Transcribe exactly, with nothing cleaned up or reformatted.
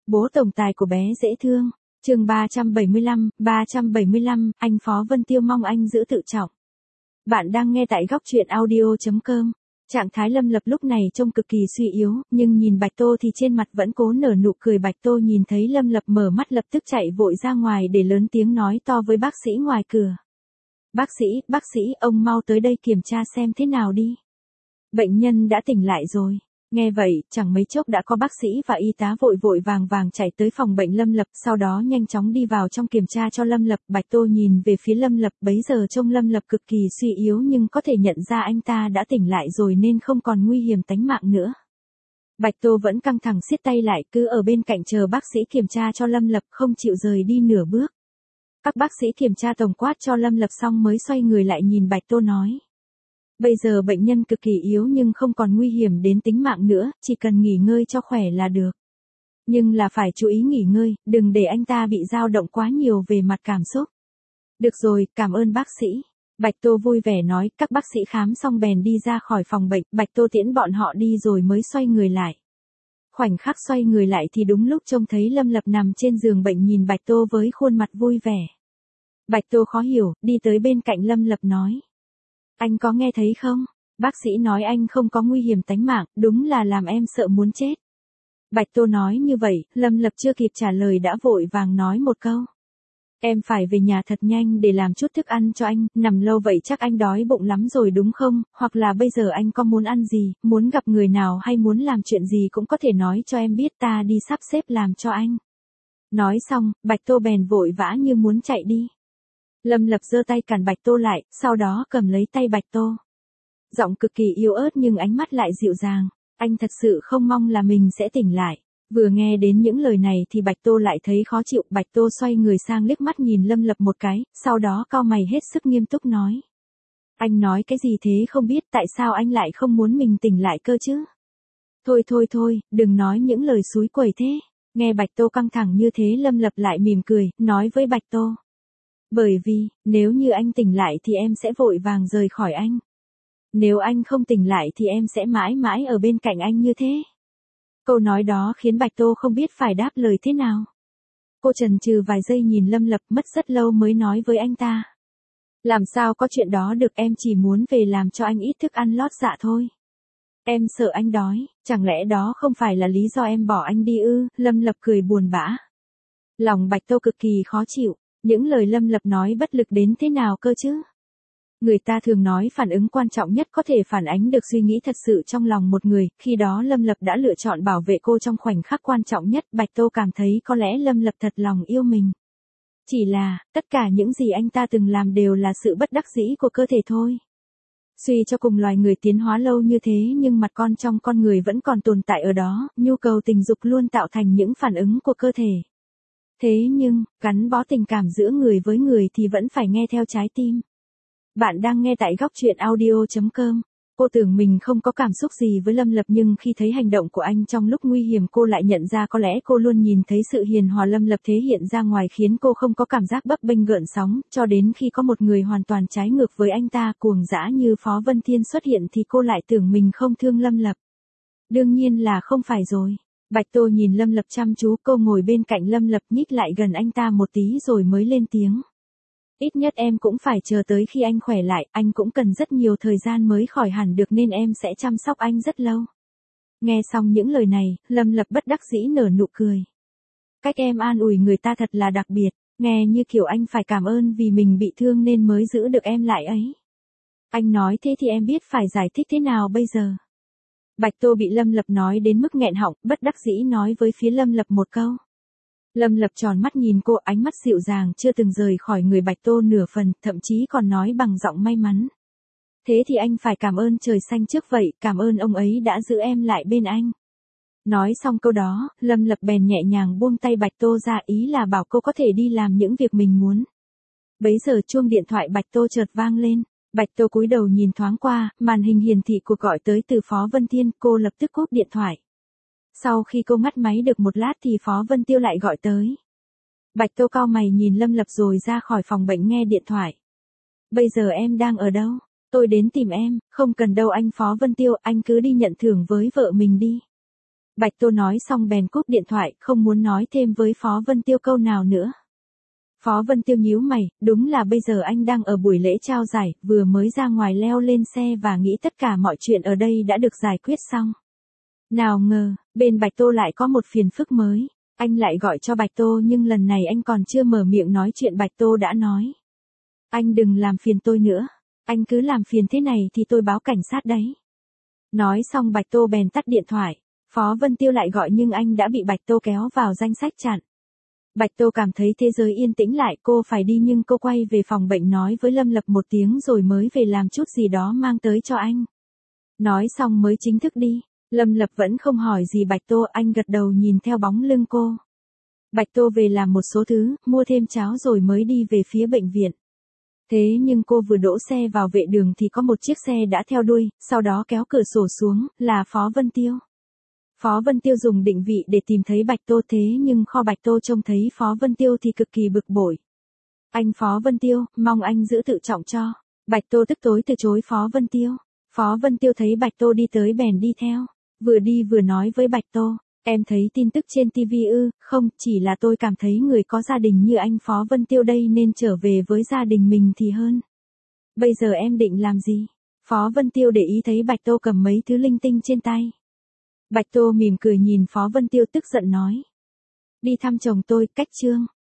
Bố tổng tài của bé dễ thương. Chương ba trăm bảy mươi lăm, ba trăm bảy mươi lăm, anh Phó Vân Tiêu mong anh giữ tự trọng. Bạn đang nghe tại góc truyện audio chấm com. Trạng thái Lâm Lập lúc này trông cực kỳ suy yếu, nhưng nhìn Bạch Tô thì trên mặt vẫn cố nở nụ cười. Bạch Tô nhìn thấy Lâm Lập mở mắt lập tức chạy vội ra ngoài để lớn tiếng nói to với bác sĩ ngoài cửa. Bác sĩ, bác sĩ, ông mau tới đây kiểm tra xem thế nào đi. Bệnh nhân đã tỉnh lại rồi. Nghe vậy, chẳng mấy chốc đã có bác sĩ và y tá vội vội vàng vàng chạy tới phòng bệnh Lâm Lập, sau đó nhanh chóng đi vào trong kiểm tra cho Lâm Lập. Bạch Tô nhìn về phía Lâm Lập, bấy giờ trông Lâm Lập cực kỳ suy yếu nhưng có thể nhận ra anh ta đã tỉnh lại rồi nên không còn nguy hiểm tính mạng nữa. Bạch Tô vẫn căng thẳng siết tay lại, cứ ở bên cạnh chờ bác sĩ kiểm tra cho Lâm Lập, không chịu rời đi nửa bước. Các bác sĩ kiểm tra tổng quát cho Lâm Lập xong mới xoay người lại nhìn Bạch Tô nói. Bây giờ bệnh nhân cực kỳ yếu nhưng không còn nguy hiểm đến tính mạng nữa, chỉ cần nghỉ ngơi cho khỏe là được. Nhưng là phải chú ý nghỉ ngơi, đừng để anh ta bị dao động quá nhiều về mặt cảm xúc. Được rồi, cảm ơn bác sĩ. Bạch Tô vui vẻ nói, các bác sĩ khám xong bèn đi ra khỏi phòng bệnh, Bạch Tô tiễn bọn họ đi rồi mới xoay người lại. Khoảnh khắc xoay người lại thì đúng lúc trông thấy Lâm Lập nằm trên giường bệnh nhìn Bạch Tô với khuôn mặt vui vẻ. Bạch Tô khó hiểu, đi tới bên cạnh Lâm Lập nói. Anh có nghe thấy không? Bác sĩ nói anh không có nguy hiểm tính mạng, đúng là làm em sợ muốn chết. Bạch Tô nói như vậy, Lâm Lập chưa kịp trả lời đã vội vàng nói một câu. Em phải về nhà thật nhanh để làm chút thức ăn cho anh, nằm lâu vậy chắc anh đói bụng lắm rồi đúng không? Hoặc là bây giờ anh có muốn ăn gì, muốn gặp người nào hay muốn làm chuyện gì cũng có thể nói cho em biết, ta đi sắp xếp làm cho anh. Nói xong, Bạch Tô bèn vội vã như muốn chạy đi. Lâm Lập giơ tay cản Bạch Tô lại, sau đó cầm lấy tay Bạch Tô. Giọng cực kỳ yếu ớt nhưng ánh mắt lại dịu dàng. Anh thật sự không mong là mình sẽ tỉnh lại. Vừa nghe đến những lời này thì Bạch Tô lại thấy khó chịu. Bạch Tô xoay người sang liếc mắt nhìn Lâm Lập một cái, sau đó cau mày hết sức nghiêm túc nói. Anh nói cái gì thế không biết, tại sao anh lại không muốn mình tỉnh lại cơ chứ? Thôi thôi thôi, đừng nói những lời xúi quẩy thế. Nghe Bạch Tô căng thẳng như thế Lâm Lập lại mỉm cười, nói với Bạch Tô. Bởi vì, nếu như anh tỉnh lại thì em sẽ vội vàng rời khỏi anh. Nếu anh không tỉnh lại thì em sẽ mãi mãi ở bên cạnh anh như thế. Câu nói đó khiến Bạch Tô không biết phải đáp lời thế nào. Cô chần chừ vài giây nhìn Lâm Lập mất rất lâu mới nói với anh ta. Làm sao có chuyện đó được, em chỉ muốn về làm cho anh ít thức ăn lót dạ thôi. Em sợ anh đói, chẳng lẽ đó không phải là lý do em bỏ anh đi ư? Lâm Lập cười buồn bã. Lòng Bạch Tô cực kỳ khó chịu. Những lời Lâm Lập nói bất lực đến thế nào cơ chứ? Người ta thường nói phản ứng quan trọng nhất có thể phản ánh được suy nghĩ thật sự trong lòng một người, khi đó Lâm Lập đã lựa chọn bảo vệ cô trong khoảnh khắc quan trọng nhất. Bạch Tô cảm thấy có lẽ Lâm Lập thật lòng yêu mình. Chỉ là, tất cả những gì anh ta từng làm đều là sự bất đắc dĩ của cơ thể thôi. Suy cho cùng loài người tiến hóa lâu như thế nhưng mặt con trong con người vẫn còn tồn tại ở đó, nhu cầu tình dục luôn tạo thành những phản ứng của cơ thể. Thế nhưng, gắn bó tình cảm giữa người với người thì vẫn phải nghe theo trái tim. Bạn đang nghe tại góc truyện audio chấm com. Cô tưởng mình không có cảm xúc gì với Lâm Lập nhưng khi thấy hành động của anh trong lúc nguy hiểm cô lại nhận ra có lẽ cô luôn nhìn thấy sự hiền hòa Lâm Lập thể hiện ra ngoài khiến cô không có cảm giác bấp bênh gợn sóng, cho đến khi có một người hoàn toàn trái ngược với anh ta cuồng dã như Phó Vân Thiên xuất hiện thì cô lại tưởng mình không thương Lâm Lập. Đương nhiên là không phải rồi. Bạch Tô nhìn Lâm Lập chăm chú, cô ngồi bên cạnh Lâm Lập nhích lại gần anh ta một tí rồi mới lên tiếng. Ít nhất em cũng phải chờ tới khi anh khỏe lại, anh cũng cần rất nhiều thời gian mới khỏi hẳn được nên em sẽ chăm sóc anh rất lâu. Nghe xong những lời này, Lâm Lập bất đắc dĩ nở nụ cười. Cách em an ủi người ta thật là đặc biệt, nghe như kiểu anh phải cảm ơn vì mình bị thương nên mới giữ được em lại ấy. Anh nói thế thì em biết phải giải thích thế nào bây giờ? Bạch Tô bị Lâm Lập nói đến mức nghẹn họng, bất đắc dĩ nói với phía Lâm Lập một câu. Lâm Lập tròn mắt nhìn cô, ánh mắt dịu dàng chưa từng rời khỏi người Bạch Tô nửa phần, thậm chí còn nói bằng giọng may mắn. Thế thì anh phải cảm ơn trời xanh trước vậy, cảm ơn ông ấy đã giữ em lại bên anh. Nói xong câu đó, Lâm Lập bèn nhẹ nhàng buông tay Bạch Tô ra, ý là bảo cô có thể đi làm những việc mình muốn. Bấy giờ chuông điện thoại Bạch Tô chợt vang lên. Bạch Tô cúi đầu nhìn thoáng qua, màn hình hiển thị cuộc gọi tới từ Phó Vân Thiên, cô lập tức cúp điện thoại. Sau khi cô ngắt máy được một lát thì Phó Vân Tiêu lại gọi tới. Bạch Tô cau mày nhìn Lâm Lập rồi ra khỏi phòng bệnh nghe điện thoại. Bây giờ em đang ở đâu? Tôi đến tìm em. Không cần đâu anh Phó Vân Tiêu, anh cứ đi nhận thưởng với vợ mình đi. Bạch Tô nói xong bèn cúp điện thoại, không muốn nói thêm với Phó Vân Tiêu câu nào nữa. Phó Vân Tiêu nhíu mày, đúng là bây giờ anh đang ở buổi lễ trao giải, vừa mới ra ngoài leo lên xe và nghĩ tất cả mọi chuyện ở đây đã được giải quyết xong. Nào ngờ, bên Bạch Tô lại có một phiền phức mới. Anh lại gọi cho Bạch Tô nhưng lần này anh còn chưa mở miệng nói chuyện Bạch Tô đã nói. Anh đừng làm phiền tôi nữa. Anh cứ làm phiền thế này thì tôi báo cảnh sát đấy. Nói xong Bạch Tô bèn tắt điện thoại. Phó Vân Tiêu lại gọi nhưng anh đã bị Bạch Tô kéo vào danh sách chặn. Bạch Tô cảm thấy thế giới yên tĩnh lại, cô phải đi nhưng cô quay về phòng bệnh nói với Lâm Lập một tiếng rồi mới về làm chút gì đó mang tới cho anh. Nói xong mới chính thức đi. Lâm Lập vẫn không hỏi gì Bạch Tô, anh gật đầu nhìn theo bóng lưng cô. Bạch Tô về làm một số thứ, mua thêm cháo rồi mới đi về phía bệnh viện. Thế nhưng cô vừa đỗ xe vào vệ đường thì có một chiếc xe đã theo đuôi, sau đó kéo cửa sổ xuống, là Phó Vân Tiêu. Phó Vân Tiêu dùng định vị để tìm thấy Bạch Tô thế nhưng kho Bạch Tô trông thấy Phó Vân Tiêu thì cực kỳ bực bội. Anh Phó Vân Tiêu, mong anh giữ tự trọng cho. Bạch Tô tức tối từ chối Phó Vân Tiêu. Phó Vân Tiêu thấy Bạch Tô đi tới bèn đi theo. Vừa đi vừa nói với Bạch Tô, em thấy tin tức trên ti vi ư, không, chỉ là tôi cảm thấy người có gia đình như anh Phó Vân Tiêu đây nên trở về với gia đình mình thì hơn. Bây giờ em định làm gì? Phó Vân Tiêu để ý thấy Bạch Tô cầm mấy thứ linh tinh trên tay. Bạch Tô mỉm cười nhìn Phó Vân Tiêu tức giận nói. Đi thăm chồng tôi, cách trương.